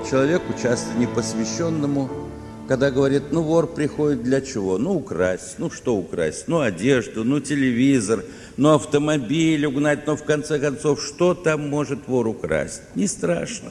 человеку, часто непосвященному, когда говорит, ну, вор приходит для чего? Ну, украсть. Ну, что украсть? Ну, одежду, ну, телевизор, ну, автомобиль угнать. Но, в конце концов, что там может вор украсть? Не страшно.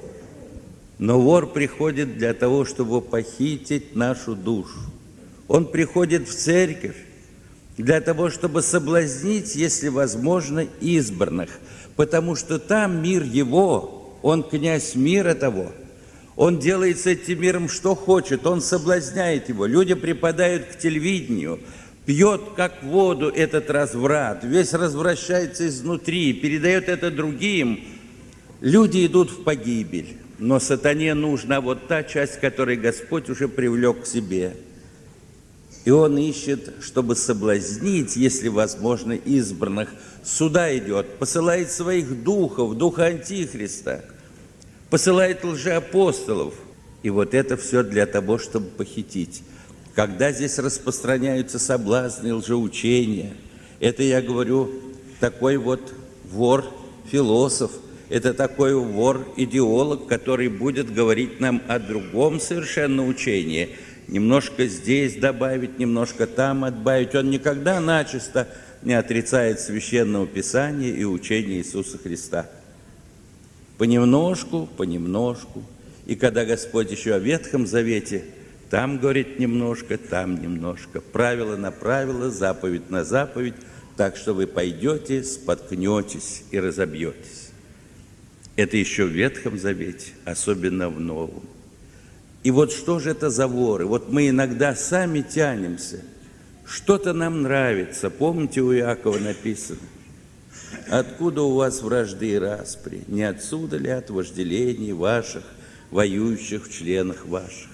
Но вор приходит для того, чтобы похитить нашу душу. Он приходит в церковь для того, чтобы соблазнить, если возможно, избранных. Потому что там мир его, он князь мира того. Он делает с этим миром, что хочет, он соблазняет его. Люди припадают к телевидению, пьет, как воду, этот разврат, весь развращается изнутри, передает это другим. Люди идут в погибель, но сатане нужна вот та часть, которую Господь уже привлек к себе. И он ищет, чтобы соблазнить, если возможно, избранных. Сюда идет, посылает своих духов, духа Антихриста, посылает лжеапостолов. И вот это все для того, чтобы похитить. Когда здесь распространяются соблазны, лжеучения, это, я говорю, такой вот вор-философ, это такой вор-идеолог, который будет говорить нам о другом совершенно учении. Немножко здесь добавить, немножко там отбавить. Он никогда начисто не отрицает Священного Писания и учения Иисуса Христа. Понемножку, понемножку. И когда Господь еще о Ветхом Завете, там говорит немножко, там немножко. Правило на правило, заповедь на заповедь, так что вы пойдете, споткнетесь и разобьетесь. Это еще в Ветхом Завете, особенно в Новом. И вот что же это за воры? Вот мы иногда сами тянемся. Что-то нам нравится. Помните, у Иакова написано: «Откуда у вас вражды и распри? Не отсюда ли от вожделений ваших, воюющих в членах ваших?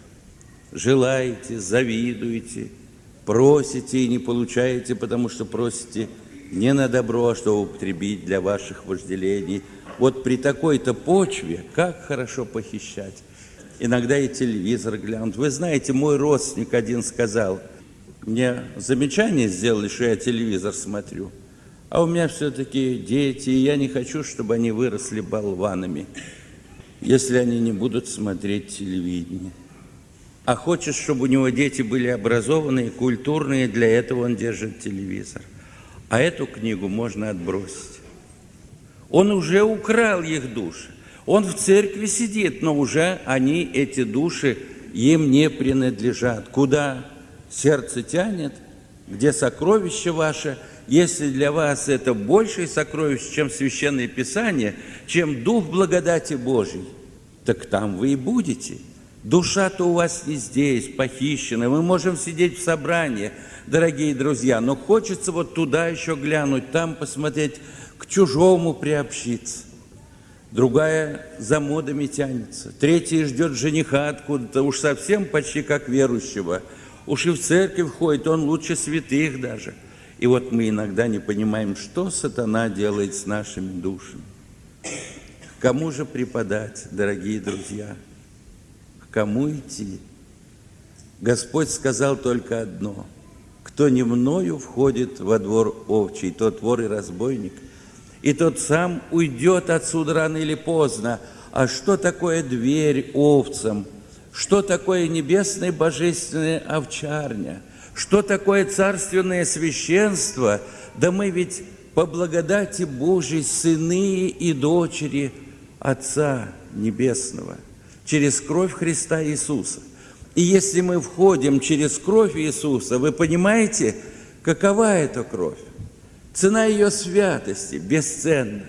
Желаете, завидуете, просите и не получаете, потому что просите не на добро, а чтобы употребить для ваших вожделений». Вот при такой-то почве как хорошо похищать. Иногда и телевизор глянут. Вы знаете, мой родственник один сказал, мне замечание сделали, что я телевизор смотрю, а у меня все-таки дети, и я не хочу, чтобы они выросли болванами, если они не будут смотреть телевидение. А хочет, чтобы у него дети были образованные, культурные, для этого он держит телевизор. А эту книгу можно отбросить. Он уже украл их души. Он в церкви сидит, но уже они, эти души, им не принадлежат. Куда сердце тянет, где сокровище ваше, если для вас это большее сокровище, чем Священное Писание, чем Дух благодати Божьей, так там вы и будете. Душа-то у вас не здесь, похищена. Мы можем сидеть в собрании, дорогие друзья, но хочется вот туда еще глянуть, там посмотреть, к чужому приобщиться. Другая за модами тянется. Третья ждет жениха откуда-то, уж совсем почти как верующего. Уж и в церковь ходит, он лучше святых даже. И вот мы иногда не понимаем, что сатана делает с нашими душами. К кому же преподать, дорогие друзья? К кому идти? Господь сказал только одно: кто не мною входит во двор овчий, тот вор и разбойник, и тот сам уйдет отсюда рано или поздно. А что такое дверь овцам? Что такое небесная божественная овчарня? Что такое царственное священство? Да мы ведь по благодати Божией сыны и дочери Отца Небесного, через кровь Христа Иисуса. И если мы входим через кровь Иисуса, вы понимаете, какова эта кровь? Цена ее святости бесценна.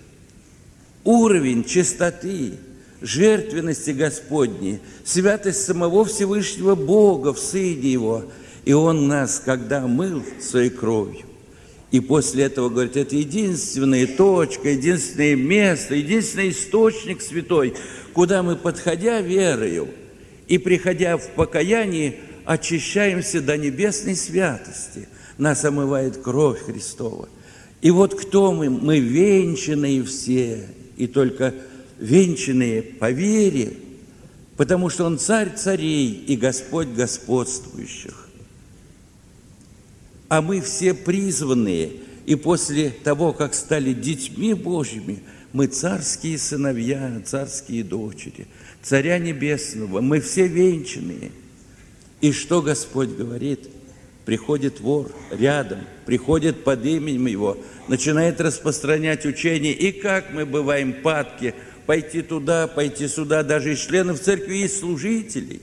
Уровень чистоты, жертвенности Господней, святость самого Всевышнего Бога в Сыне Его. И Он нас, когда мыл своей кровью, и после этого, говорит, это единственная точка, единственное место, единственный источник святой, куда мы, подходя верою и приходя в покаянии, очищаемся до небесной святости. Нас омывает кровь Христова. И вот кто мы? Мы венчанные все, и только венчанные по вере, потому что Он царь царей и Господь господствующих. А мы все призванные, и после того, как стали детьми Божьими, Мы царские сыновья, царские дочери, Царя Небесного, мы все венчанные. И что Господь говорит? Приходит вор рядом, приходит под именем Его, начинает распространять учение. И как мы бываем падки, пойти туда, пойти сюда, даже из членов церкви, и служителей.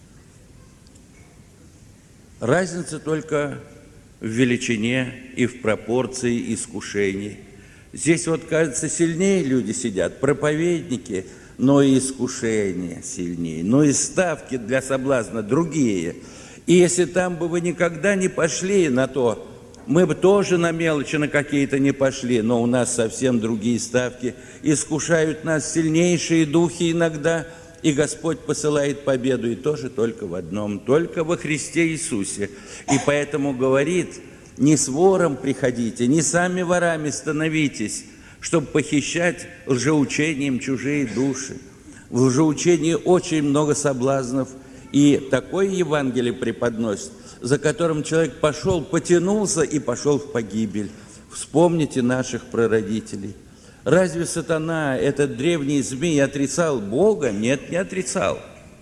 Разница только в величине и в пропорции искушений. Здесь вот, кажется, сильнее люди сидят, проповедники, но и искушения сильнее, но и ставки для соблазна другие. И если там бы вы никогда не пошли на то, мы бы тоже на мелочи на какие-то не пошли, но у нас совсем другие ставки. Искушают нас сильнейшие духи иногда, и Господь посылает победу, и тоже только в одном, только во Христе Иисусе. И поэтому говорит: не с вором приходите, не сами ворами становитесь, чтобы похищать лжеучением чужие души. В лжеучении очень много соблазнов, и такое Евангелие преподносит, за которым человек пошел, потянулся и пошел в погибель. Вспомните наших прародителей. Разве сатана, этот древний змей, отрицал Бога? Нет, не отрицал.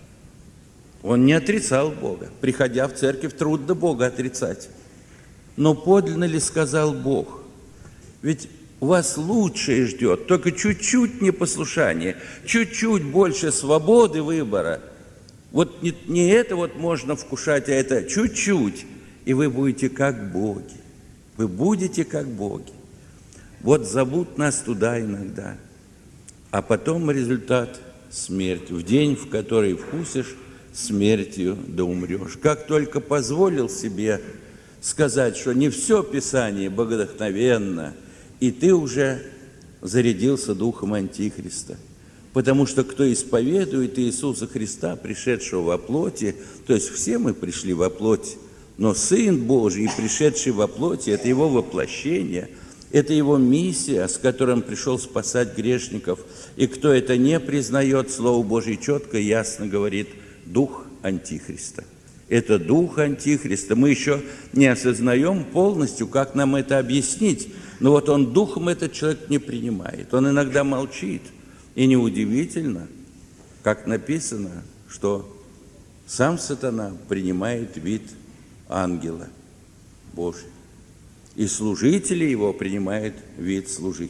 Он не отрицал Бога. Приходя в церковь, трудно Бога отрицать. Но подлинно ли сказал Бог? Ведь вас лучшее ждет, только чуть-чуть непослушание, чуть-чуть больше свободы выбора. Вот не это вот можно вкушать, а это чуть-чуть, и вы будете как боги. Вы будете как боги. Вот зовут нас туда иногда, а потом результат – смерть. В день, в который вкусишь, смертью да умрешь. Как только позволил себе сказать, что не все Писание богодухновенно, и ты уже зарядился духом Антихриста. Потому что кто исповедует Иисуса Христа, пришедшего во плоти, то есть все мы пришли во плоть, но Сын Божий, пришедший во плоти, это Его воплощение, это Его миссия, с которым пришел спасать грешников. И кто это не признает, Слово Божие четко и ясно говорит: дух Антихриста. Это дух Антихриста. Мы еще не осознаем полностью, как нам это объяснить, но вот он духом этот человек не принимает. Он иногда молчит. И неудивительно, как написано, что сам сатана принимает вид ангела Божия. И служители его принимают вид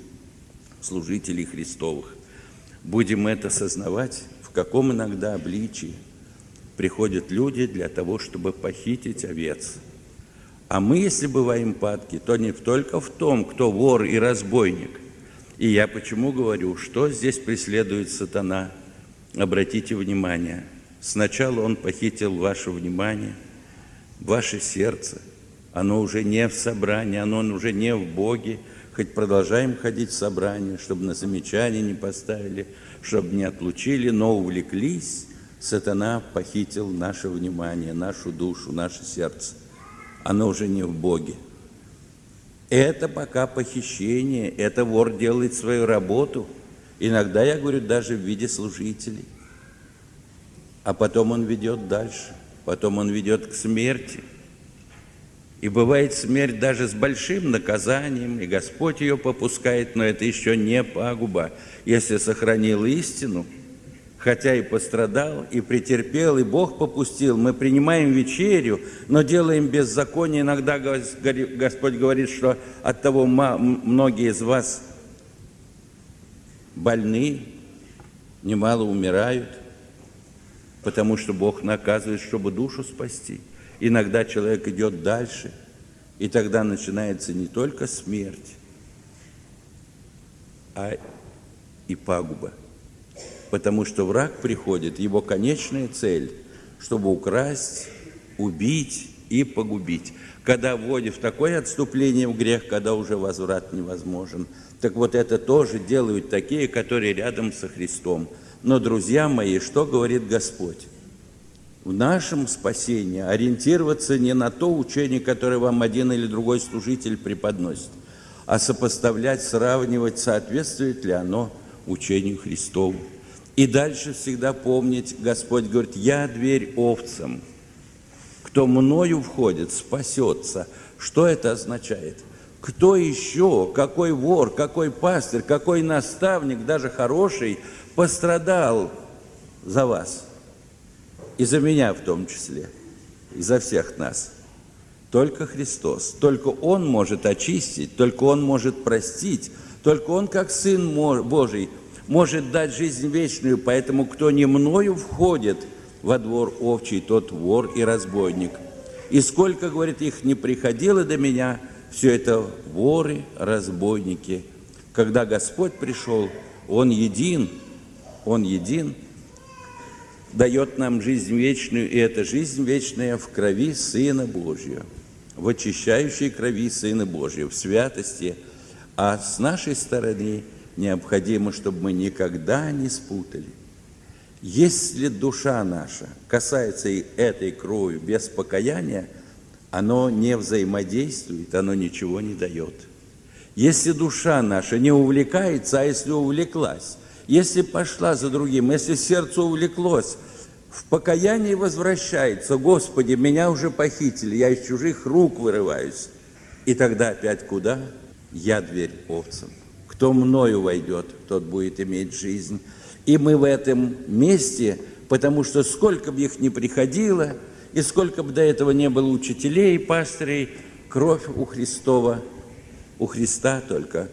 служителей Христовых. Будем это сознавать, в каком иногда обличии приходят люди для того, чтобы похитить овец. А мы, если бываем падки, то не только в том, кто вор и разбойник. И я почему говорю, что здесь преследует сатана? Обратите внимание, сначала он похитил ваше внимание, ваше сердце. Оно уже не в собрании, оно уже не в Боге. Хоть продолжаем ходить в собрание, чтобы на замечание не поставили, чтобы не отлучили, но увлеклись. Сатана похитил наше внимание, нашу душу, наше сердце. Оно уже не в Боге. Это пока похищение, это вор делает свою работу. Иногда, я говорю, даже в виде служителей. А потом он ведет дальше, потом он ведет к смерти. И бывает смерть даже с большим наказанием, и Господь ее попускает, но это еще не пагуба. Если сохранил истину, хотя и пострадал, и претерпел, и Бог попустил, мы принимаем вечерю, но делаем беззаконие. Иногда Господь говорит, что от того многие из вас больны, немало умирают, потому что Бог наказывает, чтобы душу спасти. Иногда человек идет дальше, и тогда начинается не только смерть, а и пагуба. Потому что враг приходит, его конечная цель, чтобы украсть, убить и погубить. Когда вводит в такое отступление в грех, когда уже возврат невозможен. Так вот это тоже делают такие, которые рядом со Христом. Но, друзья мои, что говорит Господь? В нашем спасении ориентироваться не на то учение, которое вам один или другой служитель преподносит, а сопоставлять, сравнивать, соответствует ли оно учению Христову. И дальше всегда помнить, Господь говорит: «Я дверь овцам, кто мною входит, спасется». Что это означает? Кто еще, какой вор, какой пастырь, какой наставник, даже хороший, пострадал за вас? И за меня в том числе, и за всех нас. Только Христос. Только Он может очистить, только Он может простить, только Он, как Сын Божий, может дать жизнь вечную. Поэтому кто не мною входит во двор овчий, тот вор и разбойник. И сколько, говорит, их не приходило до меня, все это воры, разбойники. Когда Господь пришел, Он един, дает нам жизнь вечную, и эта жизнь вечная в крови Сына Божьего, в очищающей крови Сына Божьего, в святости. А с нашей стороны необходимо, чтобы мы никогда не спутали. Если душа наша касается и этой крови без покаяния, оно не взаимодействует, оно ничего не дает. Если душа наша не увлекается, а если увлеклась, если пошла за другим, если сердце увлеклось, в покаянии возвращается: Господи, меня уже похитили, я из чужих рук вырываюсь. И тогда опять куда? Я дверь овцам. Кто мною войдет, тот будет иметь жизнь. И мы в этом месте, потому что сколько бы их ни приходило, и сколько бы до этого не было учителей, пастырей, кровь у Христова, у Христа только.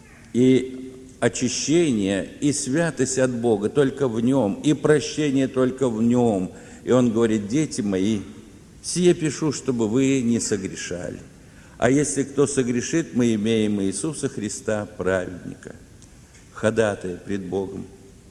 И очищение, и святость от Бога только в Нем, и прощение только в Нем. И Он говорит: дети мои, сие пишу, чтобы вы не согрешали. А если кто согрешит, мы имеем Иисуса Христа, праведника, ходатая пред Богом.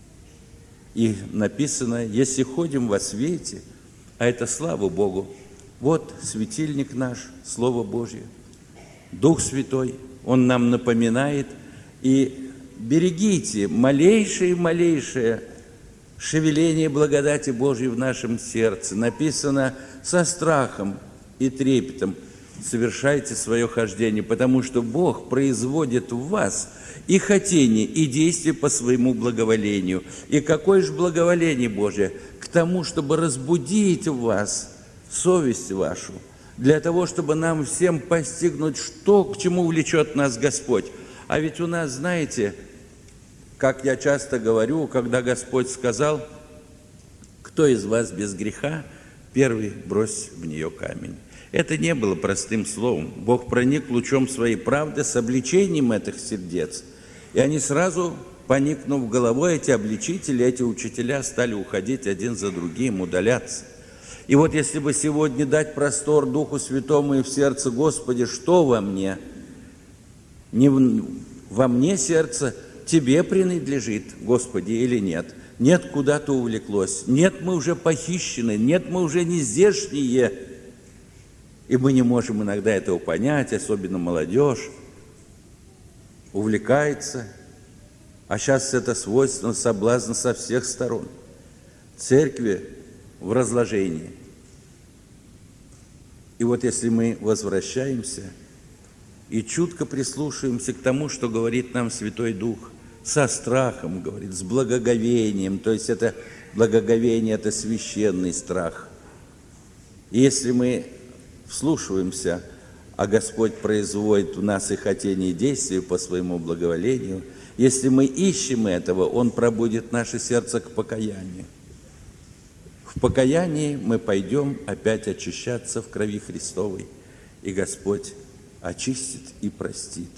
И написано: если ходим во свете, а это слава Богу, вот светильник наш, Слово Божье, Дух Святой, Он нам напоминает. И берегите малейшее шевеление благодати Божьей в нашем сердце. Написано: со страхом и трепетом совершайте свое хождение, потому что Бог производит в вас и хотение, и действие по своему благоволению. И какое же благоволение Божие? К тому, чтобы разбудить в вас совесть вашу, для того, чтобы нам всем постигнуть, что, к чему влечет нас Господь. А ведь у нас, знаете, как я часто говорю, когда Господь сказал: кто из вас без греха, первый брось в нее камень. Это не было простым словом. Бог проник лучом своей правды с обличением этих сердец. И они сразу, поникнув головой, эти обличители, эти учителя стали уходить один за другим, удаляться. И вот если бы сегодня дать простор Духу Святому и в сердце: Господи, что во мне? Не во мне сердце, Тебе принадлежит, Господи, или нет? Нет, куда-то увлеклось. Нет, мы уже похищены. Нет, мы уже не здешние. И мы не можем иногда этого понять, особенно молодежь увлекается. А сейчас это свойственно, соблазн со всех сторон. Церкви в разложении. И вот если мы возвращаемся и чутко прислушаемся к тому, что говорит нам Святой Дух, со страхом, говорит, с благоговением, то есть это благоговение, это священный страх. И если мы вслушиваемся, а Господь производит в нас и хотение, и действия по своему благоволению, если мы ищем этого, Он пробудит наше сердце к покаянию. В покаянии мы пойдем опять очищаться в крови Христовой, и Господь очистит и простит.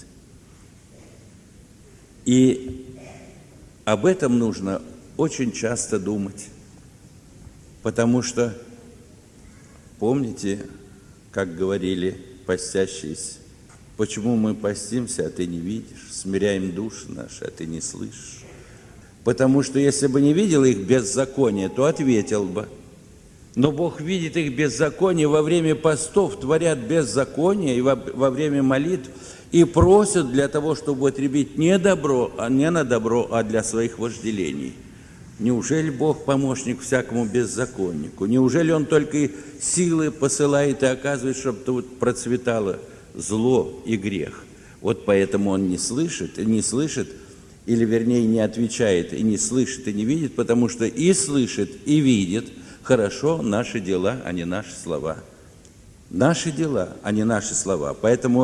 И об этом нужно очень часто думать, потому что, помните, как говорили постящиеся: почему мы постимся, а ты не видишь, смиряем души наши, а ты не слышишь? Потому что если бы не видел их беззаконие, то ответил бы. Но Бог видит их беззаконие, во время постов творят беззаконие, и во время молитв, и просят для того, чтобы употребить не на добро, а для своих вожделений. Неужели Бог помощник всякому беззаконнику? Неужели Он только силы посылает и оказывает, чтобы тут процветало зло и грех? Вот поэтому Он не слышит, или вернее не отвечает, и не слышит, и не видит, потому что и слышит, и видит хорошо наши дела, а не наши слова. Наши дела, а не наши слова. Поэтому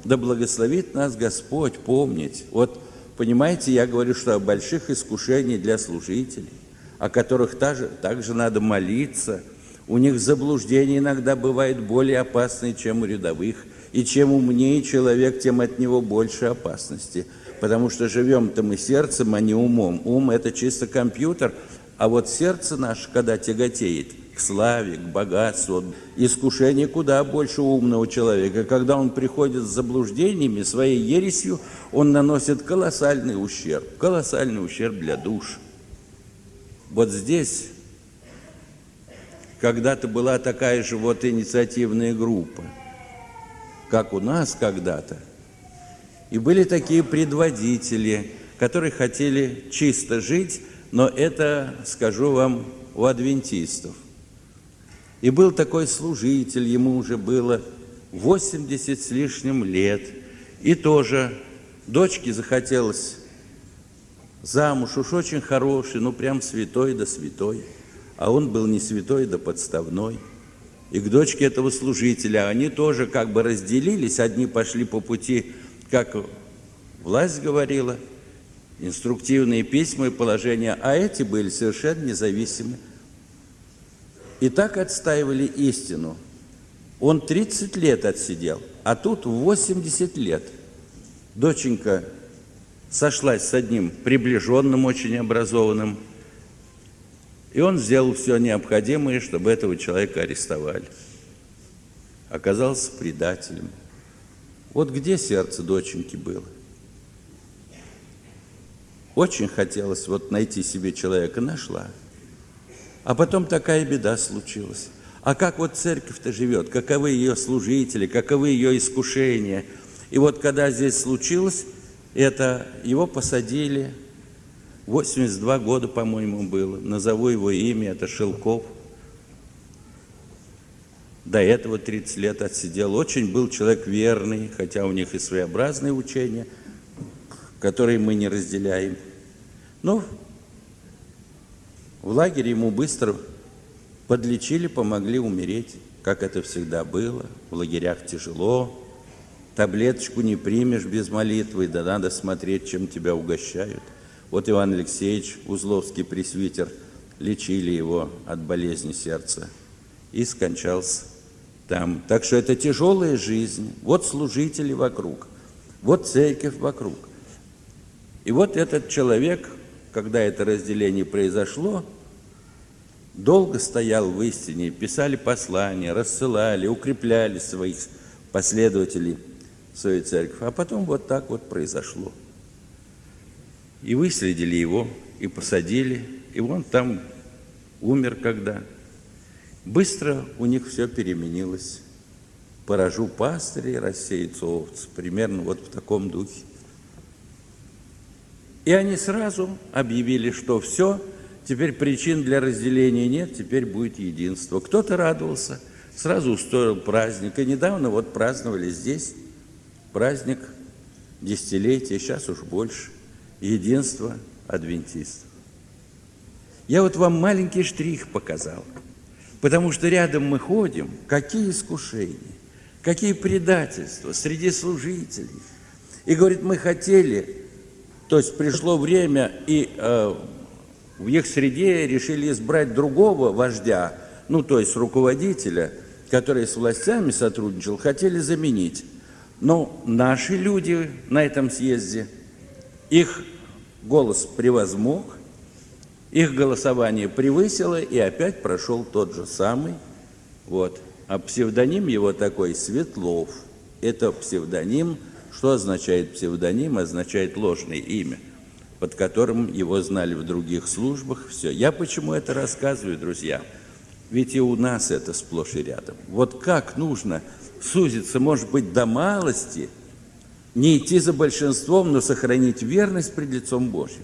да благословит нас Господь помнить. Вот, понимаете, я говорю, что о больших искушениях для служителей, о которых также надо молиться. У них заблуждения иногда бывают более опасные, чем у рядовых. И чем умнее человек, тем от него больше опасности. Потому что живем-то мы сердцем, а не умом. Ум – это чисто компьютер, а вот сердце наше, когда тяготеет к славе, к богатству, искушение куда больше умного человека. Когда он приходит с заблуждениями, своей ересью, он наносит колоссальный ущерб для душ. Вот здесь когда-то была такая же вот инициативная группа, как у нас когда-то. И были такие предводители, которые хотели чисто жить, но это, скажу вам, у адвентистов. И был такой служитель, ему уже было 80 с лишним лет, и тоже дочке захотелось замуж, уж очень хороший, ну прям святой да святой, а он был не святой да подставной. И к дочке этого служителя они тоже как бы разделились, одни пошли по пути, как власть говорила, инструктивные письма и положения, а эти были совершенно независимы. И так отстаивали истину. Он 30 лет отсидел, а тут 80 лет. Доченька сошлась с одним приближенным, очень образованным, и он сделал все необходимое, чтобы этого человека арестовали. Оказался предателем. Вот где сердце доченьки было? Очень хотелось вот найти себе человека, нашла. А потом такая беда случилась. А как вот церковь-то живет? Каковы ее служители? Каковы ее искушения? И вот когда здесь случилось, это его посадили, 82 года, по-моему, было. Назову его имя, это Шелков. До этого 30 лет отсидел. Очень был человек верный, хотя у них и своеобразные учения, которые мы не разделяем. Но в лагере ему быстро подлечили, помогли умереть, как это всегда было. В лагерях тяжело, таблеточку не примешь без молитвы, да надо смотреть, чем тебя угощают. Вот Иван Алексеевич, узловский пресвитер, лечили его от болезни сердца и скончался там. Так что это тяжелая жизнь. Вот служители вокруг, вот церковь вокруг. И вот этот человек, когда это разделение произошло, долго стоял в истине, писали послания, рассылали, укрепляли своих последователей в свою церковь. А потом вот так вот произошло. И выследили его, и посадили, и он там умер когда. Быстро у них все переменилось. Поражу пастырей, рассеются овцы. Примерно вот в таком духе. И они сразу объявили, что все, теперь причин для разделения нет, теперь будет единство. Кто-то радовался, сразу устроил праздник. И недавно вот праздновали здесь праздник десятилетия, сейчас уж больше, единство адвентистов. Я вот вам маленький штрих показал, потому что рядом мы ходим, какие искушения, какие предательства среди служителей. И говорит, мы хотели, то есть пришло время, и в их среде решили избрать другого вождя, ну то есть руководителя, который с властями сотрудничал, хотели заменить. Но наши люди на этом съезде, их голос превозмог, их голосование превысило, и опять прошел тот же самый. Вот. А псевдоним его такой Светлов. Это псевдоним. Что означает псевдоним? Означает ложное имя, под которым его знали в других службах. Все. Я почему это рассказываю, друзья? Ведь и у нас это сплошь и рядом. Вот как нужно сузиться, может быть, до малости, не идти за большинством, но сохранить верность пред лицом Божьим.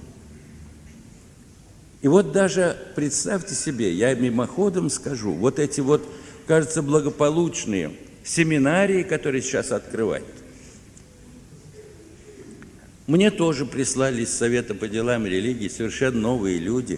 И вот даже представьте себе, я мимоходом скажу, вот эти вот, кажется, благополучные семинарии, которые сейчас открывают. Мне тоже прислали из Совета по делам религии совершенно новые люди,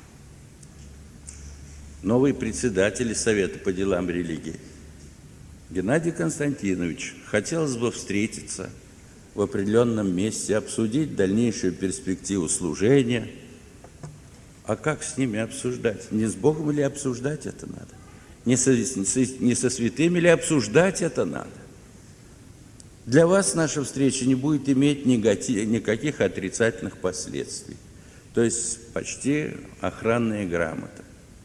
новые председатели Совета по делам религии. Геннадий Константинович, хотелось бы встретиться в определенном месте, обсудить дальнейшую перспективу служения. А как с ними обсуждать? Не с Богом ли обсуждать это надо? Не со святыми ли обсуждать это надо? Для вас наша встреча не будет иметь никаких отрицательных последствий. То есть почти охранная грамота.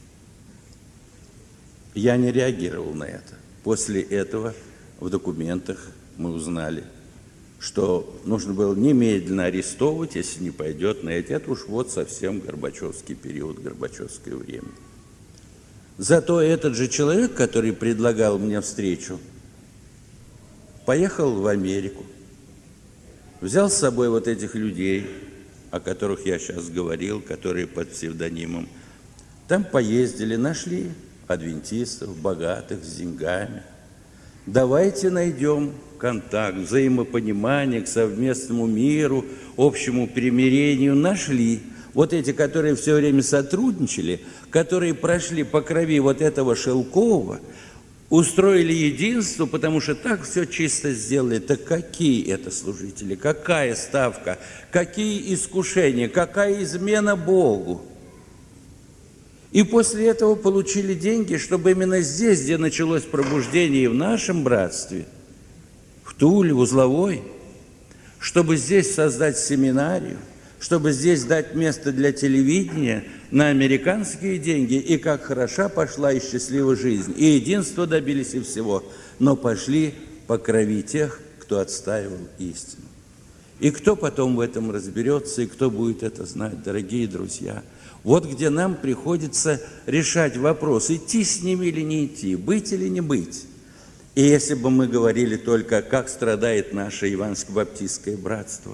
Я не реагировал на это. После этого в документах мы узнали, что нужно было немедленно арестовывать, если не пойдет на эти. Это уж вот совсем горбачевский период, горбачевское время. Зато этот же человек, который предлагал мне встречу, поехал в Америку, взял с собой вот этих людей, о которых я сейчас говорил, которые под псевдонимом. Там поездили, нашли адвентистов, богатых, с деньгами. Давайте найдем контакт, взаимопонимание к совместному миру, общему примирению. Нашли. Вот эти, которые все время сотрудничали, которые прошли по крови вот этого Шелкового, устроили единство, потому что так все чисто сделали. Так какие это служители? Какая ставка? Какие искушения? Какая измена Богу? И после этого получили деньги, чтобы именно здесь, где началось пробуждение и в нашем братстве, в Туле, в Узловой, чтобы здесь создать семинарию, чтобы здесь дать место для телевидения на американские деньги. И как хороша пошла и счастлива жизнь. И единства добились, и всего. Но пошли по крови тех, кто отстаивал истину. И кто потом в этом разберется, и кто будет это знать, дорогие друзья. Вот где нам приходится решать вопрос, идти с ними или не идти, быть или не быть. И если бы мы говорили только, как страдает наше евангельско-баптистское братство.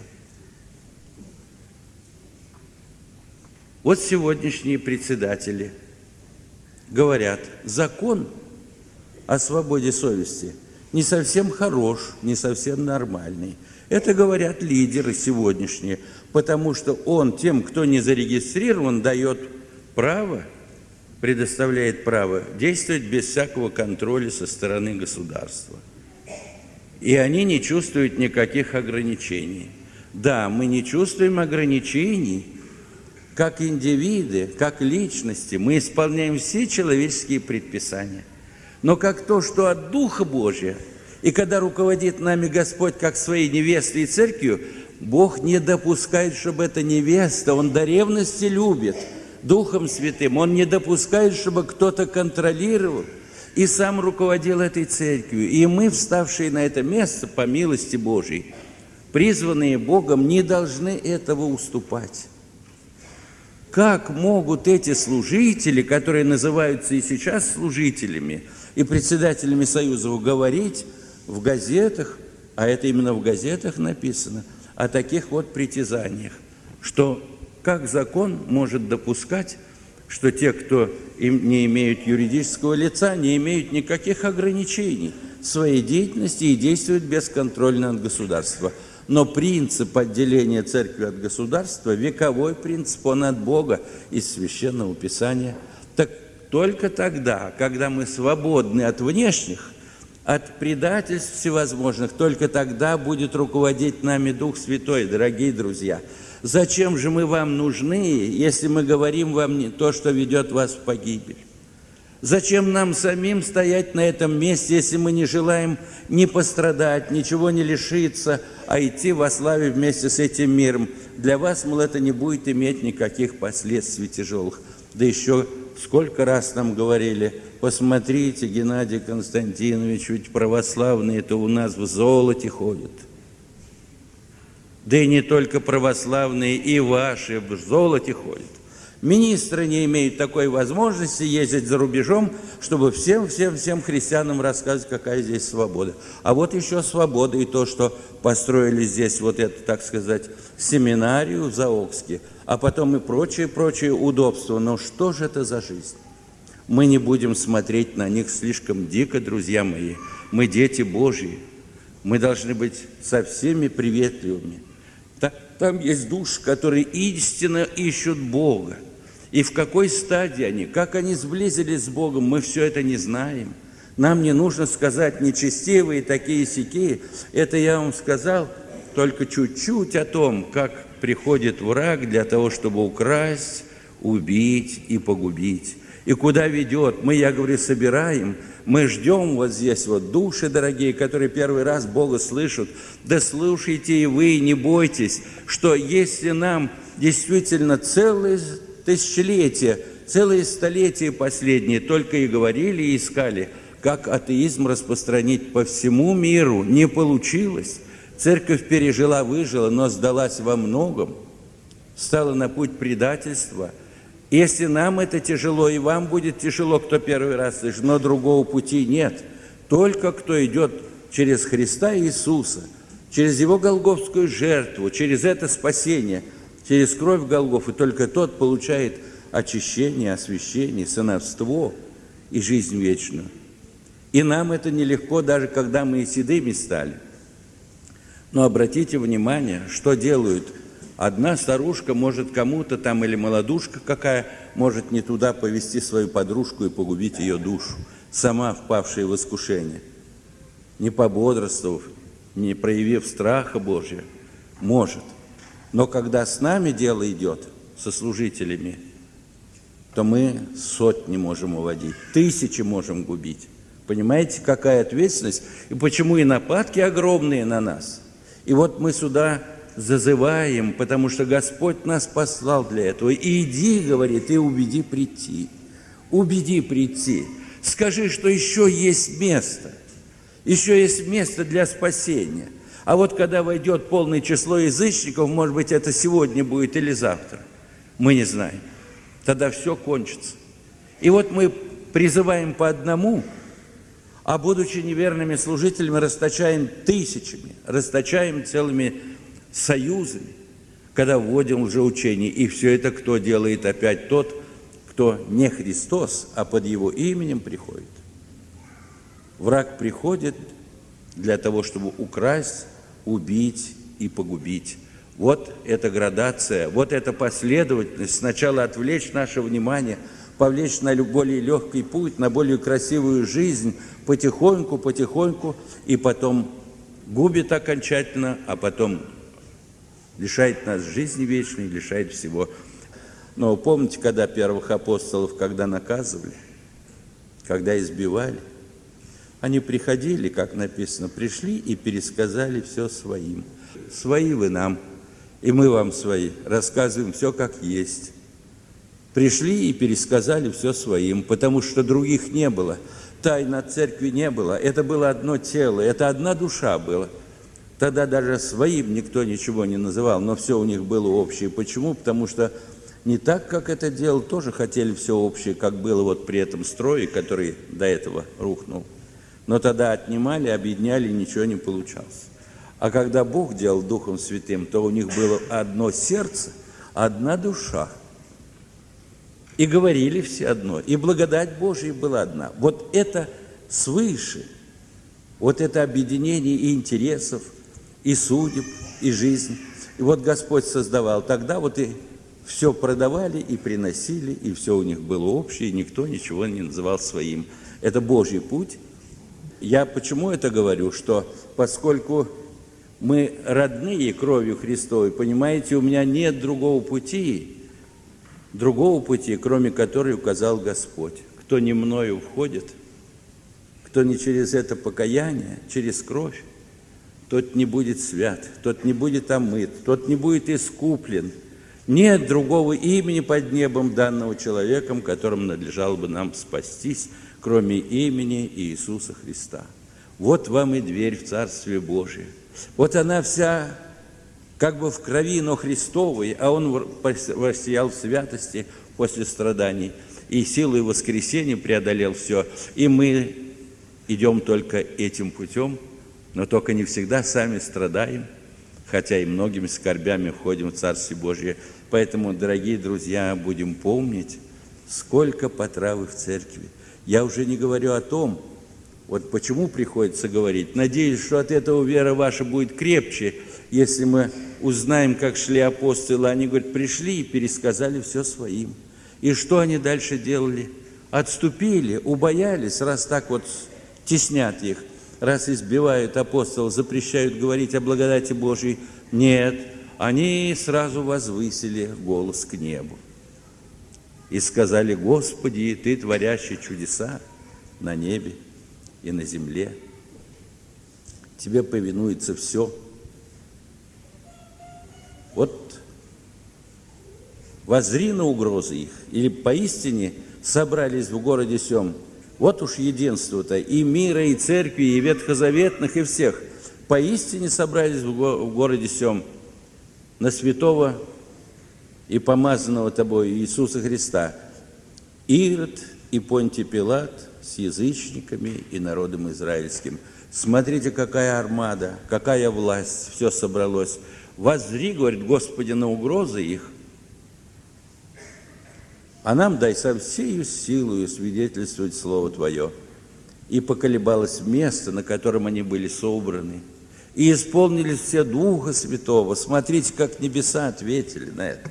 Вот сегодняшние председатели говорят, закон о свободе совести не совсем хорош, не совсем нормальный. Это говорят лидеры сегодняшние, потому что он тем, кто не зарегистрирован, дает право, предоставляет право действовать без всякого контроля со стороны государства. И они не чувствуют никаких ограничений. Да, мы не чувствуем ограничений, как индивиды, как личности. Мы исполняем все человеческие предписания. Но как то, что от Духа Божия, и когда руководит нами Господь как своей невестой и церковью, Бог не допускает, чтобы эта невеста, Он до ревности любит Духом Святым, Он не допускает, чтобы кто-то контролировал и сам руководил этой церковью. И мы, вставшие на это место, по милости Божией, призванные Богом, не должны этого уступать. Как могут эти служители, которые называются и сейчас служителями, и председателями союзов, говорить в газетах, а это именно в газетах написано, о таких вот притязаниях, что как закон может допускать, что те, кто не имеют юридического лица, не имеют никаких ограничений в своей деятельности и действуют бесконтрольно от государства. Но принцип отделения церкви от государства, вековой принцип, он от Бога из Священного Писания. Так только тогда, когда мы свободны от внешних, от предательств всевозможных, только тогда будет руководить нами Дух Святой, дорогие друзья. Зачем же мы вам нужны, если мы говорим вам не то, что ведет вас в погибель? Зачем нам самим стоять на этом месте, если мы не желаем ни пострадать, ничего не лишиться, а идти во славе вместе с этим миром? Для вас, мол, это не будет иметь никаких последствий тяжелых. Да еще сколько раз нам говорили, посмотрите, Геннадий Константинович, ведь православные-то у нас в золоте ходят. Да и не только православные, и ваши в золоте ходят. Министры не имеют такой возможности ездить за рубежом, чтобы всем христианам рассказывать, какая здесь свобода. А вот еще свобода и то, что построили здесь вот это, так сказать, семинарию в Заокске, а потом и прочие удобства. Но что же это за жизнь? Мы не будем смотреть на них слишком дико, друзья мои. Мы дети Божьи. Мы должны быть со всеми приветливыми. Там есть души, которые истинно ищут Бога. И в какой стадии они, как они сблизились с Богом, мы все это не знаем. Нам не нужно сказать нечестивые, такие-сякие. Это я вам сказал только чуть-чуть о том, как приходит враг для того, чтобы украсть, убить и погубить. И куда ведет? Мы, я говорю, собираем, мы ждем вот здесь вот души, дорогие, которые первый раз Бога слышат. Да слушайте и вы, не бойтесь, что если нам действительно целые тысячелетия, целые столетия последние только и говорили, и искали, как атеизм распространить по всему миру, не получилось. Церковь пережила, выжила, но сдалась во многом, стала на путь предательства. Если нам это тяжело, и вам будет тяжело, кто первый раз слышит, но другого пути нет. Только кто идет через Христа Иисуса, через Его голгофскую жертву, через это спасение, через кровь Голгофы, только тот получает очищение, освящение, сыновство и жизнь вечную. И нам это нелегко, даже когда мы и седыми стали. Но обратите внимание, что делают. Одна старушка может кому-то там, или молодушка какая, может не туда повести свою подружку и погубить ее душу, сама впавшая в искушение. Не пободрствовав, не проявив страха Божия, может. Но когда с нами дело идет, со служителями, то мы сотни можем уводить, тысячи можем губить. Понимаете, какая ответственность? И почему и нападки огромные на нас? И вот мы сюда зазываем, потому что Господь нас послал для этого. И иди, говорит, и убеди прийти. Убеди прийти. Скажи, что еще есть место. Еще есть место для спасения. А вот когда войдет полное число язычников, может быть, это сегодня будет или завтра. Мы не знаем. Тогда все кончится. И вот мы призываем по одному, а будучи неверными служителями, расточаем тысячами, расточаем целыми союзами, когда вводим лжеучение. И все это кто делает? Опять тот, кто не Христос, а под Его именем приходит. Враг приходит для того, чтобы украсть, убить и погубить. Вот эта градация, вот эта последовательность. Сначала отвлечь наше внимание, повлечь на более легкий путь, на более красивую жизнь, потихоньку, потихоньку, и потом губит окончательно, а потом лишает нас жизни вечной, лишает всего. Но помните, когда первых апостолов, когда наказывали, когда избивали, они приходили, как написано, пришли и пересказали все своим. Свои вы нам, и мы вам свои, рассказываем все как есть. Пришли и пересказали все своим, потому что других не было. Тайны от церкви не было. Это было одно тело, это одна душа была. Тогда даже своим никто ничего не называл, но все у них было общее. Почему? Потому что не так, как это делал, тоже хотели все общее, как было вот при этом строе, который до этого рухнул. Но тогда отнимали, объединяли, ничего не получалось. А когда Бог делал Духом Святым, то у них было одно сердце, одна душа. И говорили все одно, и благодать Божия была одна. Вот это свыше, вот это объединение и интересов, и судеб, и жизни. И вот Господь создавал. Тогда вот и все продавали, и приносили, и все у них было общее, и никто ничего не называл своим. Это Божий путь. Я почему это говорю? Что поскольку мы родные кровью Христовой, понимаете, у меня нет другого пути, кроме которой указал Господь. Кто не мною входит, кто не через это покаяние, через кровь, тот не будет свят, тот не будет омыт, тот не будет искуплен. Нет другого имени под небом, данного человеком, которым надлежало бы нам спастись, кроме имени Иисуса Христа. Вот вам и дверь в Царствие Божие. Вот она вся как бы в крови, но Христовой, а Он воссиял в святости после страданий и силой воскресения преодолел все. И мы идем только этим путем, но только не всегда сами страдаем, хотя и многими скорбями входим в Царствие Божие. Поэтому, дорогие друзья, будем помнить, сколько потравы в церкви. Я уже не говорю о том, вот почему приходится говорить. Надеюсь, что от этого вера ваша будет крепче, если мы узнаем, как шли апостолы. Они, говорят, пришли и пересказали все своим. И что они дальше делали? Отступили, убоялись, раз так вот теснят их, раз избивают апостолов, запрещают говорить о благодати Божьей. Нет, они сразу возвысили голос к небу и сказали: Господи, Ты, творящий чудеса на небе и на земле, Тебе повинуется все. Вот воззри на угрозы их, или поистине собрались в городе сем. Вот уж единство-то и мира, и церкви, и ветхозаветных, и всех. Поистине собрались в городе сем на святого и помазанного Тобой Иисуса Христа, Ирод и Понтий Пилат с язычниками и народом израильским. Смотрите, какая армада, какая власть, все собралось. Воззри, говорит, Господи, на угрозы их, а нам дай со всею силою свидетельствовать Слово Твое. И поколебалось место, на котором они были собраны, и исполнились все Духа Святого. Смотрите, как небеса ответили на это.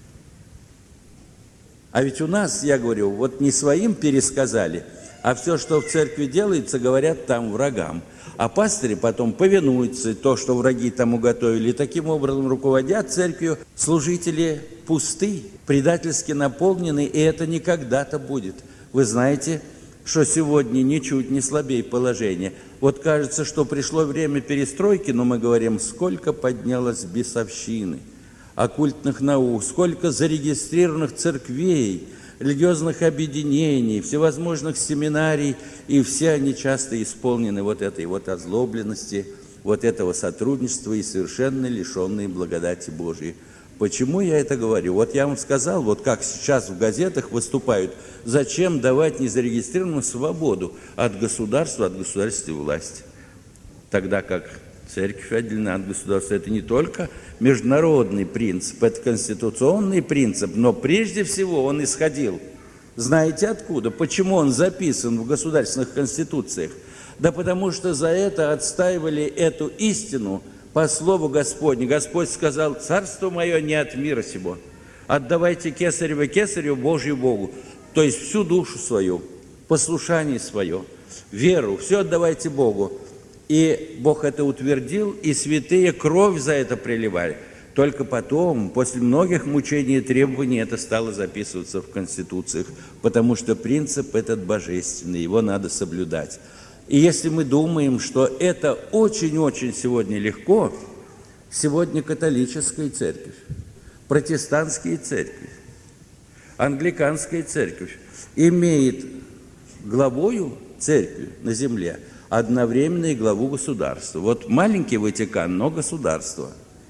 А ведь у нас, я говорю, вот не своим пересказали, а все, что в церкви делается, говорят там врагам. А пастыри потом повинуются то, что враги там уготовили. И таким образом руководят церковью. Служители пусты, предательски наполнены, и это не когда-то будет. Вы знаете, что сегодня ничуть не слабее положение. Вот кажется, что пришло время перестройки, но мы говорим, сколько поднялось бесовщины, оккультных наук, сколько зарегистрированных церквей, религиозных объединений, всевозможных семинарий, и все они часто исполнены вот этой вот озлобленности, вот этого сотрудничества и совершенно лишенные благодати Божией. Почему я это говорю? Вот я вам сказал, вот как сейчас в газетах выступают, зачем давать незарегистрированным свободу от государства, от государственной власти, тогда как церковь отделена от государства. Это не только международный принцип, это конституционный принцип, но прежде всего он исходил. Знаете откуда? Почему он записан в государственных конституциях? Да потому что за это отстаивали эту истину по слову Господню. Господь сказал: «Царство мое не от мира сего. Отдавайте кесарево кесарю, Божью Богу». То есть всю душу свою, послушание свое, веру, все отдавайте Богу. И Бог это утвердил, и святые кровь за это приливали. Только потом, после многих мучений и требований, это стало записываться в конституциях, потому что принцип этот божественный, его надо соблюдать. И если мы думаем, что это очень-очень сегодня легко, сегодня католическая церковь, протестантская церковь, англиканская церковь имеет главою церкви на земле одновременно и главу государства. Вот маленький Ватикан, но государство.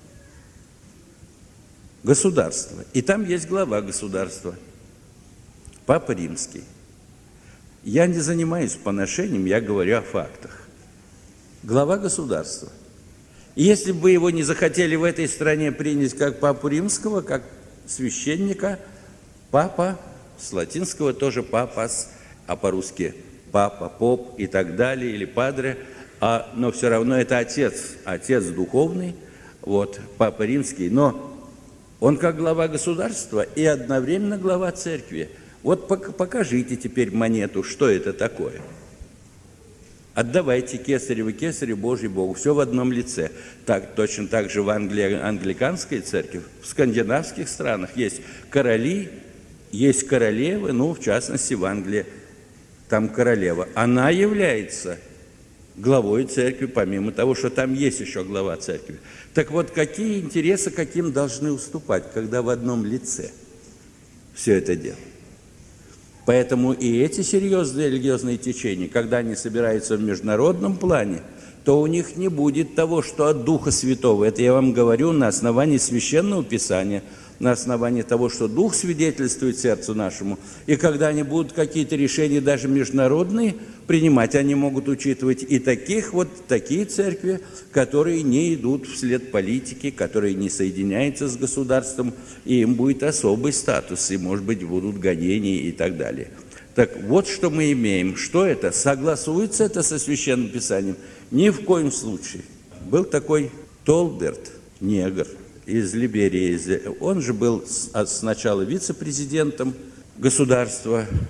Государство. И там есть глава государства. Папа Римский. Я не занимаюсь поношением, я говорю о фактах. Глава государства. И если бы его не захотели в этой стране принять как Папу Римского, как священника, папа, с латинского тоже папас, а по-русски папа, поп и так далее, или падре, но все равно это отец духовный, вот, Папа Римский, но он как глава государства и одновременно глава церкви. Вот покажите теперь монету, что это такое. Отдавайте кесарево кесарю, Божий Богу, все в одном лице. Так, точно так же в Англии англиканская церковь, в скандинавских странах есть короли, есть королевы, ну, в частности, в Англии там королева. Она является главой церкви, помимо того, что там есть еще глава церкви. Так вот, какие интересы каким должны уступать, когда в одном лице все это дело? Поэтому и эти серьезные религиозные течения, когда они собираются в международном плане, то у них не будет того, что от Духа Святого. Это я вам говорю на основании Священного Писания, на основании того, что Дух свидетельствует сердцу нашему. И когда они будут какие-то решения даже международные принимать, они могут учитывать и такие церкви, которые не идут вслед политики, которые не соединяются с государством, и им будет особый статус, и, может быть, будут гонения и так далее. Так вот, что мы имеем. Что это? Согласуется это со Священным Писанием? Ни в коем случае. Был такой Толберт, негр, из Либерии. Он же был сначала вице-президентом государства,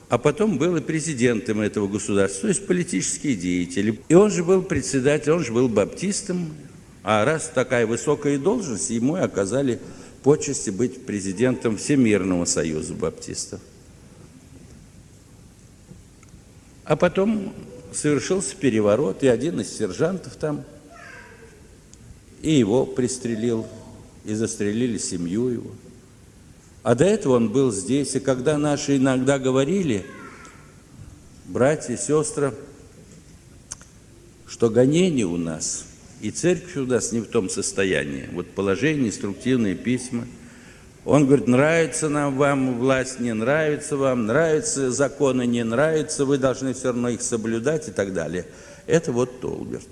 а потом был и президентом этого государства, то есть политический деятель. И он же был председателем, он же был баптистом, а раз такая высокая должность, ему оказали почести быть президентом Всемирного союза баптистов. А потом совершился переворот, и один из сержантов там, и его пристрелил, и застрелили семью его. А до этого он был здесь, и когда наши иногда говорили, братья, сестры, что гонения у нас, и церковь у нас не в том состоянии, вот положение, инструктивные письма, он говорит, нравится нам вам власть, не нравится вам, нравятся законы, не нравятся, вы должны все равно их соблюдать и так далее. Это вот Толберт.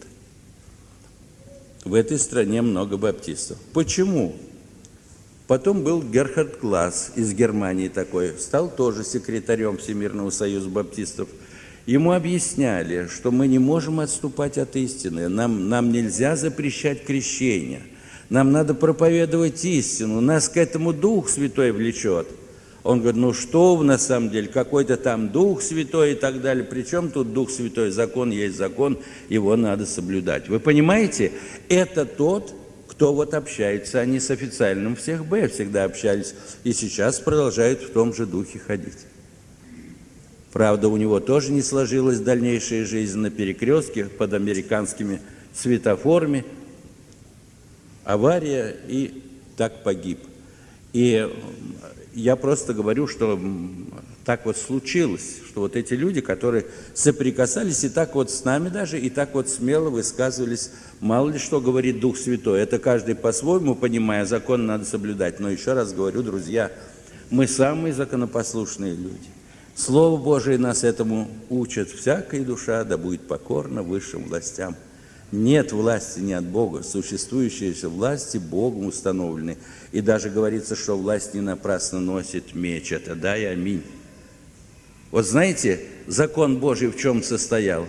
В этой стране много баптистов. Почему? Потом был Герхард Класс из Германии такой, стал тоже секретарем Всемирного союза баптистов. Ему объясняли, что мы не можем отступать от истины, нам нельзя запрещать крещение, нам надо проповедовать истину, нас к этому Дух Святой влечет. Он говорит, ну что вы на самом деле, какой-то там Дух Святой и так далее, причем тут Дух Святой, закон есть закон, его надо соблюдать. Вы понимаете, это тот, кто вот общается, они с официальным всех Б всегда общались, и сейчас продолжают в том же духе ходить. Правда, у него тоже не сложилась дальнейшая жизнь на перекрестке под американскими светофорами. Авария, и так погиб. И я просто говорю, что так вот случилось, что вот эти люди, которые соприкасались и так вот с нами даже, и так вот смело высказывались, мало ли что говорит Дух Святой. Это каждый по-своему, понимая, закон надо соблюдать. Но еще раз говорю, друзья, мы самые законопослушные люди. Слово Божие нас этому учит. Всякая душа да будет покорна высшим властям. Нет власти не от Бога. Существующие власти Богом установлены. И даже говорится, что власть не напрасно носит меч. Это да и аминь. Вот знаете, закон Божий в чем состоял?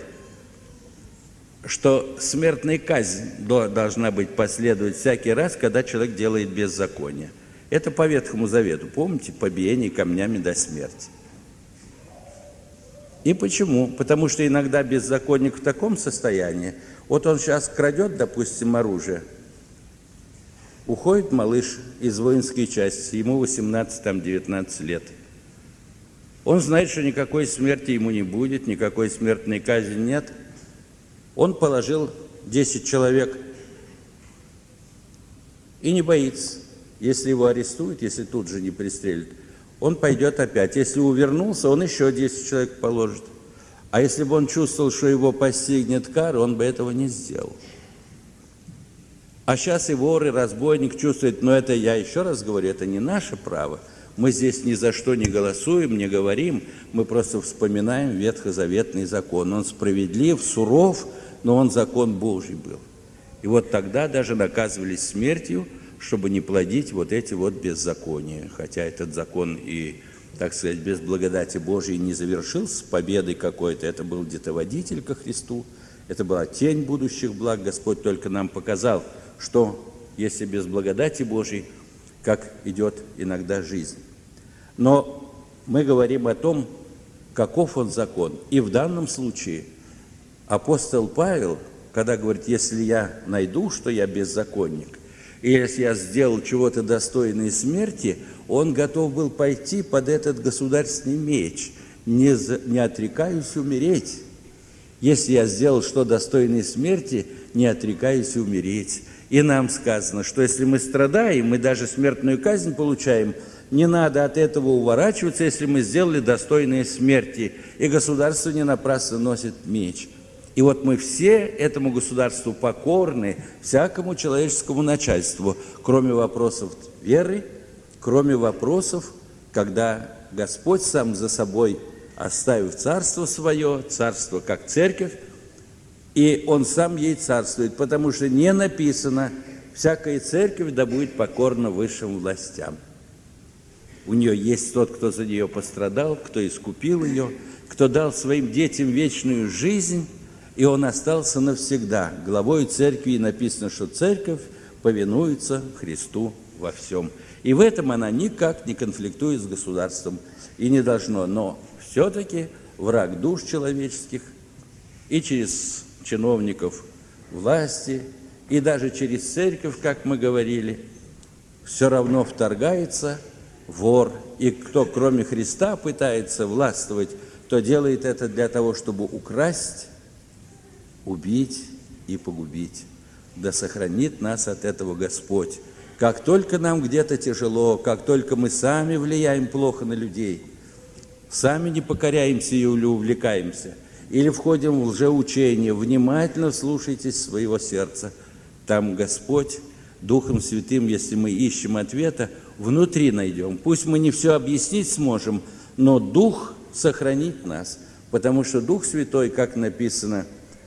Что смертная казнь должна быть последовать всякий раз, когда человек делает беззаконие. Это по Ветхому Завету. Помните? Побиение камнями до смерти. И почему? Потому что иногда беззаконник в таком состоянии, вот он сейчас крадет, допустим, оружие, уходит малыш из воинской части, ему 18-19 лет. Он знает, что никакой смерти ему не будет, никакой смертной казни нет. Он положил 10 человек и не боится, если его арестуют, если тут же не пристрелят. Он пойдет опять. Если увернулся, он еще 10 человек положит. А если бы он чувствовал, что его постигнет кара, он бы этого не сделал. А сейчас и вор, и разбойник чувствует, но это, я еще раз говорю, это не наше право. Мы здесь ни за что не голосуем, не говорим, мы просто вспоминаем ветхозаветный закон. Он справедлив, суров, но он закон Божий был. И вот тогда даже наказывались смертью, чтобы не плодить вот эти вот беззакония. Хотя этот закон и, так сказать, без благодати Божией не завершился победой какой-то. Это был где-то водитель ко Христу, это была тень будущих благ. Господь только нам показал, что если без благодати Божией, как идет иногда жизнь. Но мы говорим о том, каков он закон. И в данном случае апостол Павел, когда говорит, если я найду, что я беззаконник, и если я сделал чего-то достойной смерти, он готов был пойти под этот государственный меч. Не отрекаюсь умереть. Если я сделал что достойной смерти, не отрекаюсь умереть. И нам сказано, что если мы страдаем, мы даже смертную казнь получаем, не надо от этого уворачиваться, если мы сделали достойные смерти. И государство не напрасно носит меч. И вот мы все этому государству покорны, всякому человеческому начальству, кроме вопросов веры, кроме вопросов, когда Господь сам за собой, оставив царство свое, царство как церковь, и Он сам ей царствует, потому что не написано, всякая церковь да будет покорна высшим властям. У нее есть тот, кто за нее пострадал, кто искупил ее, кто дал своим детям вечную жизнь, и он остался навсегда главой церкви, и написано, что церковь повинуется Христу во всем. И в этом она никак не конфликтует с государством, и не должно. Но все-таки враг душ человеческих, и через чиновников власти, и даже через церковь, как мы говорили, все равно вторгается вор. И кто, кроме Христа, пытается властвовать, то делает это для того, чтобы украсть, убить и погубить. Да сохранит нас от этого Господь. Как только нам где-то тяжело, как только мы сами влияем плохо на людей, сами не покоряемся или увлекаемся, или входим в лжеучение, внимательно слушайтесь своего сердца. Там Господь Духом Святым, если мы ищем ответа, внутри найдем. Пусть мы не все объяснить сможем, но Дух сохранит нас, потому что Дух Святой, как написано,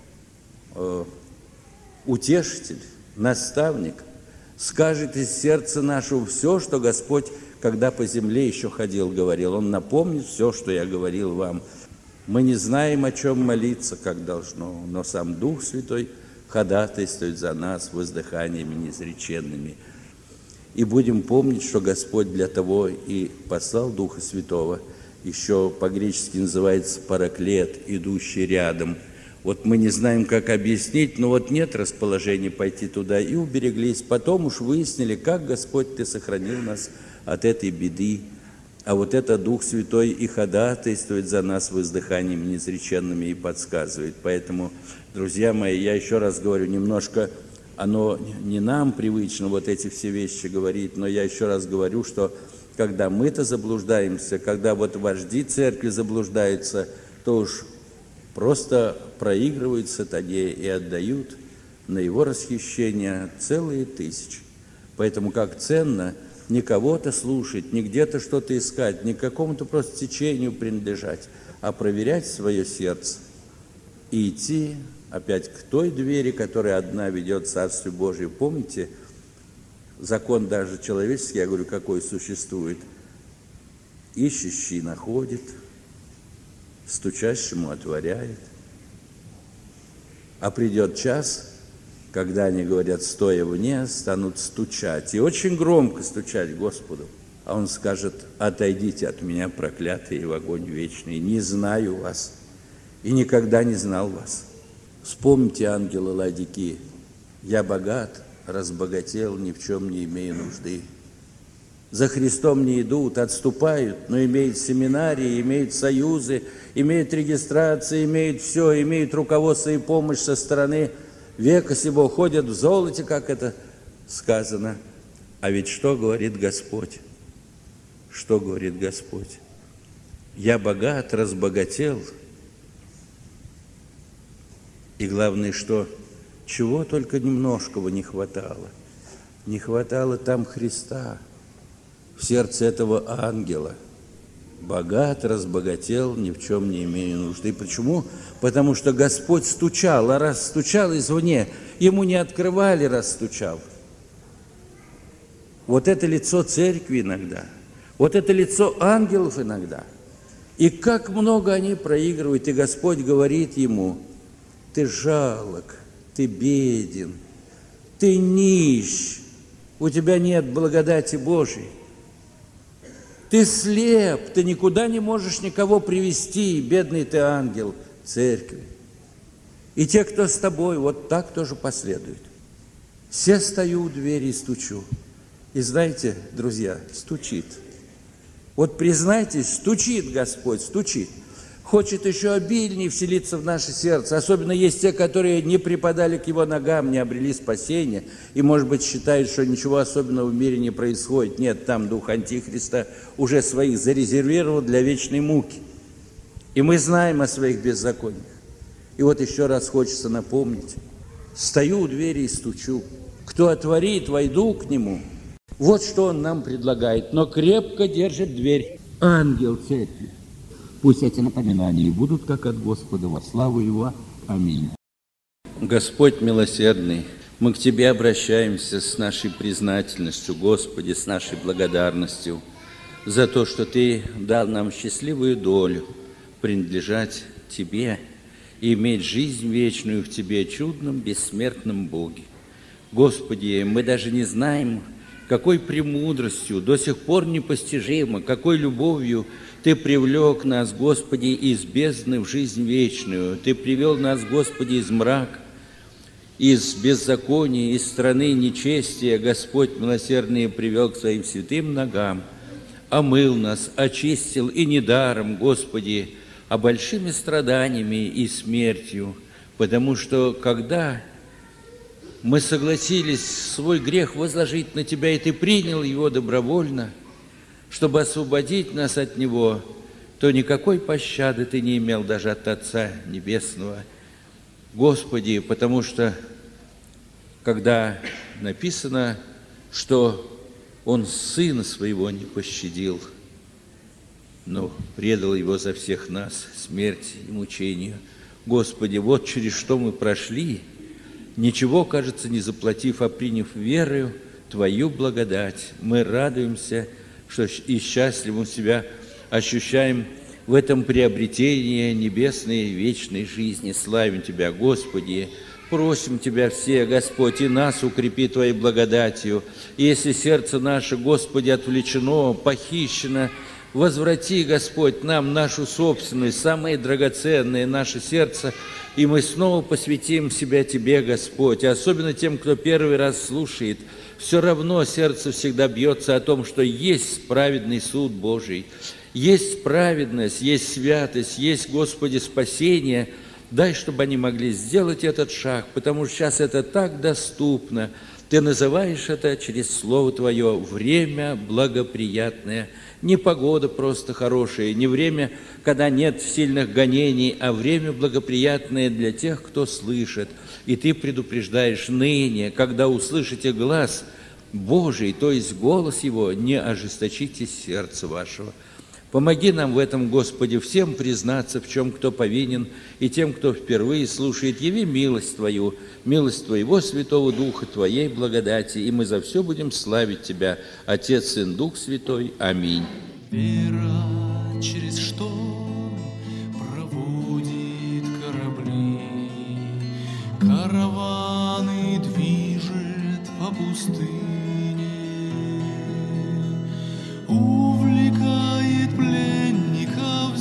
утешитель, наставник, скажет из сердца нашего все, что Господь, когда по земле еще ходил, говорил. Он напомнит все, что я говорил вам. Мы не знаем, о чем молиться, как должно, но сам Дух Святой ходатайствует за нас воздыханиями неизреченными. И будем помнить, что Господь для того и послал Духа Святого, еще по-гречески называется параклет, идущий рядом. Вот мы не знаем, как объяснить, но вот нет расположения пойти туда, и убереглись. Потом уж выяснили, как, Господь, Ты сохранил нас от этой беды. А вот это Дух Святой и ходатайствует за нас воздыханиями неизреченными и подсказывает. Поэтому, друзья мои, я еще раз говорю, немножко оно не нам привычно вот эти все вещи говорить, но я еще раз говорю, что когда мы-то заблуждаемся, когда вот вожди церкви заблуждаются, то уж просто проигрывают сатане и отдают на его расхищение целые тысячи. Поэтому как ценно не кого-то слушать, не где-то что-то искать, не какому-то просто течению принадлежать, а проверять свое сердце и идти опять к той двери, которая одна ведет в Царствие Божие. Помните, закон даже человеческий, я говорю, какой существует? Ищущий находит, стучащему отворяет. А придет час, когда они говорят, стоя вне, станут стучать. И очень громко стучать Господу. А Он скажет, отойдите от меня, проклятые, в огонь вечный. Не знаю вас и никогда не знал вас. Вспомните ангела Ладикии. Я богат, разбогател, ни в чем не имею нужды. За Христом не идут, отступают, но имеют семинарии, имеют союзы, имеют регистрации, имеют все, имеют руководство и помощь со стороны века сего, ходят в золоте, как это сказано. А ведь что говорит Господь? Что говорит Господь? Я богат, разбогател. И главное, что чего только немножкого не хватало. Не хватало там Христа в сердце этого ангела. Богат, разбогател, ни в чем не имею нужды. Почему? Потому что Господь стучал, а раз стучал извне, ему не открывали, раз стучал. Вот это лицо церкви иногда, вот это лицо ангелов иногда. И как много они проигрывают, и Господь говорит ему, ты жалок, ты беден, ты нищ, у тебя нет благодати Божией. Ты слеп, ты никуда не можешь никого привести, бедный ты ангел церкви. И те, кто с тобой, вот так тоже последуют. Все стою у двери и стучу. И знаете, друзья, стучит. Вот признайтесь, стучит Господь, стучит. Хочет еще обильнее вселиться в наше сердце. Особенно есть те, которые не припадали к Его ногам, не обрели спасения. И, может быть, считают, что ничего особенного в мире не происходит. Нет, там дух Антихриста уже своих зарезервировал для вечной муки. И мы знаем о своих беззакониях. И вот еще раз хочется напомнить. Стою у двери и стучу. Кто отворит, войду к нему. Вот что он нам предлагает. Но крепко держит дверь ангел церкви. Пусть эти напоминания будут, как от Господа, во славу Его. Аминь. Господь милосердный, мы к Тебе обращаемся с нашей признательностью, Господи, с нашей благодарностью за то, что Ты дал нам счастливую долю принадлежать Тебе и иметь жизнь вечную в Тебе, чудном, бессмертном Боге. Господи, мы даже не знаем, какой премудростью, до сих пор непостижимо, какой любовью Ты привлек нас, Господи, из бездны в жизнь вечную. Ты привел нас, Господи, из мрака, из беззакония, из страны нечестия, Господь милосердный привел к Своим святым ногам, омыл нас, очистил, и недаром, Господи, а большими страданиями и смертью, потому что, когда мы согласились свой грех возложить на Тебя, и Ты принял его добровольно, чтобы освободить нас от него, то никакой пощады Ты не имел даже от Отца Небесного, Господи, потому что, когда написано, что Он Сына Своего не пощадил, но предал Его за всех нас смерти и мучению. Господи, вот через что мы прошли, ничего, кажется, не заплатив, а приняв верою Твою благодать. Мы радуемся, что и счастливым себя ощущаем в этом приобретении небесной и вечной жизни. Славим Тебя, Господи, просим Тебя все, Господь, и нас укрепи Твоей благодатью. И если сердце наше, Господи, отвлечено, похищено, возврати, Господь, нам нашу собственную, самое драгоценное наше сердце, и мы снова посвятим себя Тебе, Господь, особенно тем, кто первый раз слушает. Все равно сердце всегда бьется о том, что есть праведный суд Божий, есть праведность, есть святость, есть, Господи, спасение. Дай, чтобы они могли сделать этот шаг, потому что сейчас это так доступно. Ты называешь это через Слово Твое время благоприятное. Не погода просто хорошая, не время, когда нет сильных гонений, а время благоприятное для тех, кто слышит. И Ты предупреждаешь ныне, когда услышите глас Божий, то есть голос Его, не ожесточите сердце вашего. Помоги нам в этом, Господи, всем признаться, в чем кто повинен, и тем, кто впервые слушает. Яви милость Твою, милость Твоего Святого Духа, Твоей благодати, и мы за все будем славить Тебя, Отец, Сын, Дух Святой. Аминь. Вера через шторм проводит корабли, караваны движет по пустыне, увлекает пленников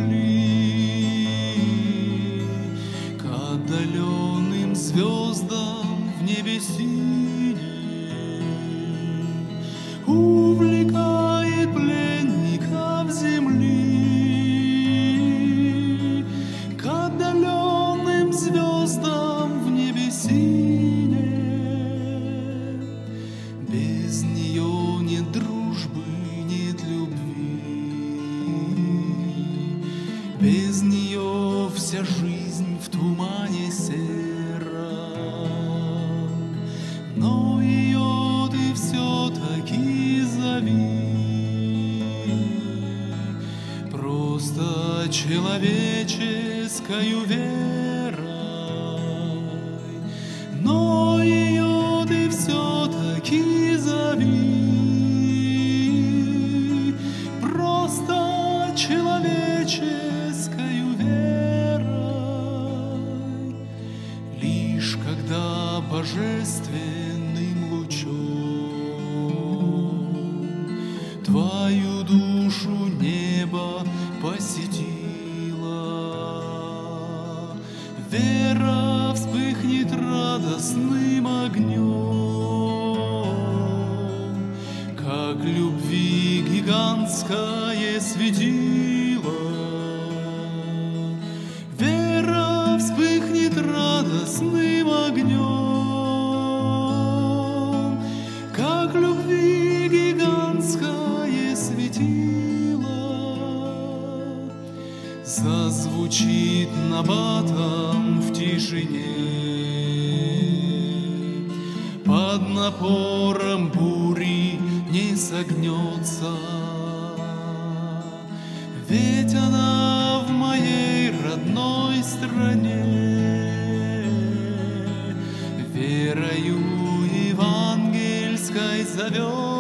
земли к отдаленным звездам в небе синем, увлекает пленников земли к отдаленным звездам в небе синем. Без нее нет дружбы, нет любви, без нее вся жизнь в тумане сером, но ее ты все-таки зови просто человеческою верой, но ее ты все-таки зови просто человеческою верой. Лишь когда божественным лучом Твою душу небо посетила, вера вспыхнет радостным огнем, как любви гигантское светило. Вера вспыхнет радостным огнем, как любви гигантское светило. Зазвучит набатом в тишине, под напором бури не согнется, ведь она в моей родной стране верою евангельской зовет.